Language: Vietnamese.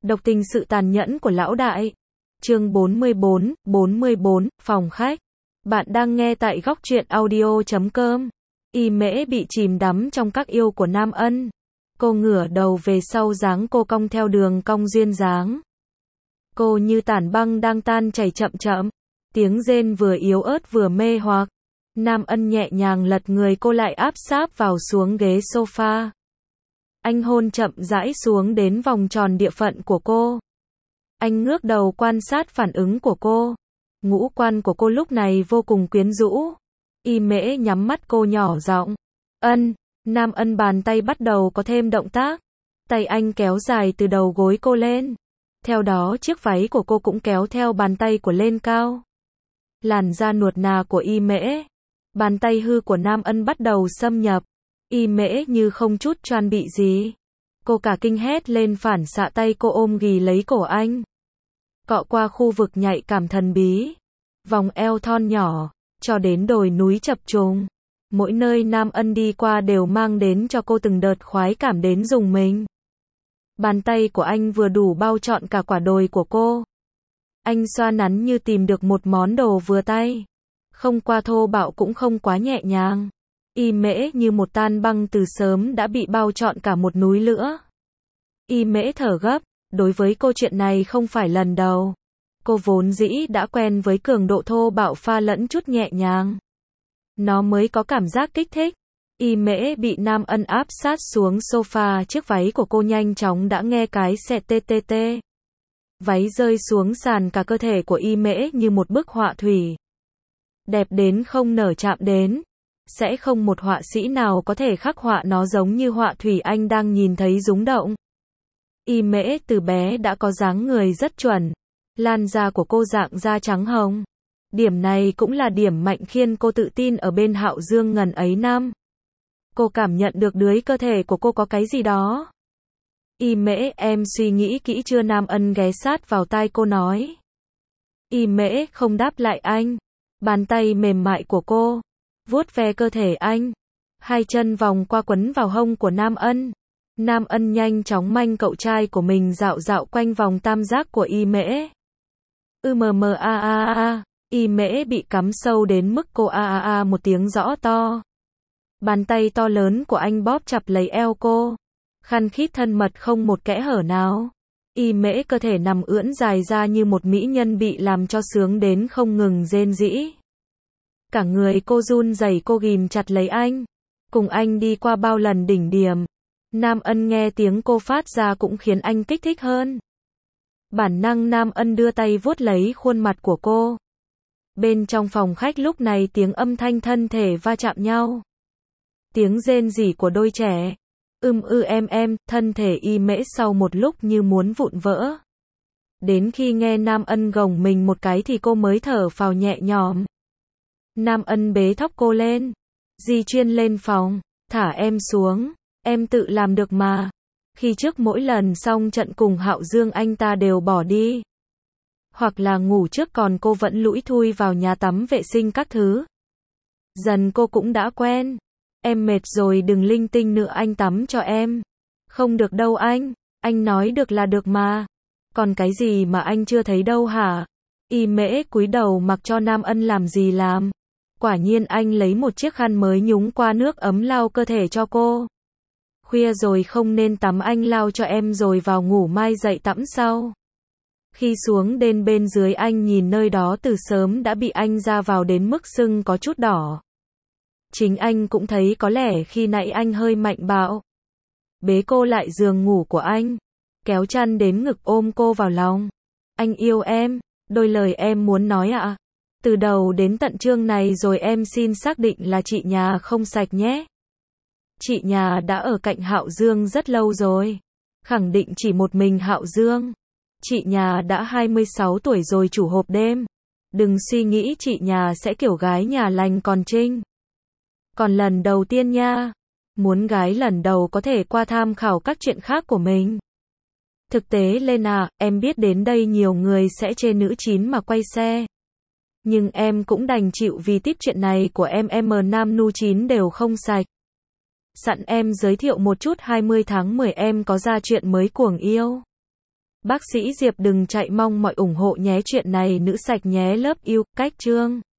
Độc tình sự tàn nhẫn của lão đại. Chương 44, phòng khách. Bạn đang nghe tại góc truyện audio.com. Y Mễ bị chìm đắm trong các yêu của Nam Ân. Cô ngửa đầu về sau, dáng cô cong theo đường cong duyên dáng. Cô như tảng băng đang tan chảy chậm chậm. Tiếng rên vừa yếu ớt vừa mê hoặc. Nam Ân nhẹ nhàng lật người cô lại áp sát vào xuống ghế sofa. Anh hôn chậm rãi xuống đến vòng tròn địa phận của cô. Anh ngước đầu quan sát phản ứng của cô. Ngũ quan của cô lúc này vô cùng quyến rũ. Y Mễ nhắm mắt, cô nhỏ giọng. Ân. Nam Ân bàn tay bắt đầu có thêm động tác. Tay anh kéo dài từ đầu gối cô lên. Theo đó chiếc váy của cô cũng kéo theo bàn tay của lên cao. Làn da nuột nà của Y Mễ. Bàn tay hư của Nam Ân bắt đầu xâm nhập. Y Mễ như không chút choan bị gì. Cô cả kinh hét lên, phản xạ tay cô ôm ghì lấy cổ anh. Cọ qua khu vực nhạy cảm thần bí. Vòng eo thon nhỏ. Cho đến đồi núi chập trùng. Mỗi nơi Nam Ân đi qua đều mang đến cho cô từng đợt khoái cảm đến rùng mình. Bàn tay của anh vừa đủ bao trọn cả quả đồi của cô. Anh xoa nắn như tìm được một món đồ vừa tay. Không qua thô bạo cũng không quá nhẹ nhàng. Y Mễ như một tan băng từ sớm đã bị bao trọn cả một núi lửa. Y Mễ thở gấp, đối với câu chuyện này không phải lần đầu. Cô vốn dĩ đã quen với cường độ thô bạo pha lẫn chút nhẹ nhàng. Nó mới có cảm giác kích thích. Y Mễ bị Nam Ân áp sát xuống sofa, chiếc váy của cô nhanh chóng đã nghe cái xẹt ttt. Váy rơi xuống sàn, cả cơ thể của Y Mễ như một bức họa thủy. Đẹp đến không nở chạm đến. Sẽ không một họa sĩ nào có thể khắc họa nó giống như họa thủy anh đang nhìn thấy rúng động. Y Mễ từ bé đã có dáng người rất chuẩn. Làn da của cô dạng da trắng hồng. Điểm này cũng là điểm mạnh khiến cô tự tin ở bên Hạo Dương ngần ấy năm. Cô cảm nhận được dưới cơ thể của cô có cái gì đó. Y Mễ, em suy nghĩ kỹ chưa? Nam Ân ghé sát vào tai cô nói. Y Mễ không đáp lại anh. Bàn tay mềm mại của cô vuốt ve cơ thể anh. Hai chân vòng qua quấn vào hông của Nam Ân. Nam Ân nhanh chóng manh cậu trai của mình dạo dạo quanh vòng tam giác của Y Mễ. Y Mễ bị cắm sâu đến mức cô một tiếng rõ to. Bàn tay to lớn của anh bóp chặt lấy eo cô. Khăn khít thân mật không một kẽ hở nào. Y Mễ cơ thể nằm ưỡn dài ra như một mỹ nhân bị làm cho sướng đến không ngừng rên rỉ. Cả người cô run rẩy, cô ghìm chặt lấy anh. Cùng anh đi qua bao lần đỉnh điểm. Nam Ân nghe tiếng cô phát ra cũng khiến anh kích thích hơn. Bản năng Nam Ân đưa tay vuốt lấy khuôn mặt của cô. Bên trong phòng khách lúc này tiếng âm thanh thân thể va chạm nhau. Tiếng rên rỉ của đôi trẻ. Thân thể Y Mễ sau một lúc như muốn vụn vỡ. Đến khi nghe Nam Ân gồng mình một cái thì cô mới thở phào nhẹ nhõm. Nam Ân bế thóc cô lên. Di chuyên lên phòng. Thả em xuống. Em tự làm được mà. Khi trước mỗi lần xong trận cùng Hạo Dương anh ta đều bỏ đi. Hoặc là ngủ trước, còn cô vẫn lủi thui vào nhà tắm vệ sinh các thứ. Dần cô cũng đã quen. Em mệt rồi, đừng linh tinh nữa, anh tắm cho em. Không được đâu anh nói được là được mà. Còn cái gì mà anh chưa thấy đâu hả? Y Mễ cúi đầu mặc cho Nam Ân làm gì làm. Quả nhiên anh lấy một chiếc khăn mới nhúng qua nước ấm lau cơ thể cho cô. Khuya rồi không nên tắm, anh lau cho em rồi vào ngủ, mai dậy tắm sau. Khi xuống đến bên dưới, anh nhìn nơi đó từ sớm đã bị anh ra vào đến mức sưng có chút đỏ. Chính anh cũng thấy có lẽ khi nãy anh hơi mạnh bạo. Bế cô lại giường ngủ của anh. Kéo chăn đến ngực ôm cô vào lòng. Anh yêu em. Đôi lời em muốn nói ạ. Từ đầu đến tận chương này rồi em xin xác định là chị nhà không sạch nhé. Chị nhà đã ở cạnh Hạo Dương rất lâu rồi. Khẳng định chỉ một mình Hạo Dương. Chị nhà đã 26 tuổi rồi, chủ hộp đêm. Đừng suy nghĩ chị nhà sẽ kiểu gái nhà lành còn trinh. Còn lần đầu tiên nha. Muốn gái lần đầu có thể qua tham khảo các chuyện khác của mình. Thực tế lên em biết đến đây nhiều người sẽ chê nữ chín mà quay xe. Nhưng em cũng đành chịu vì tiếp chuyện này của em nam nu chín đều không sạch. Sẵn em giới thiệu một chút, 20 tháng 10 em có ra chuyện mới cuồng yêu. Bác sĩ Diệp đừng chạy, mong mọi ủng hộ nhé chuyện này nữ sạch nhé love you, cách chương.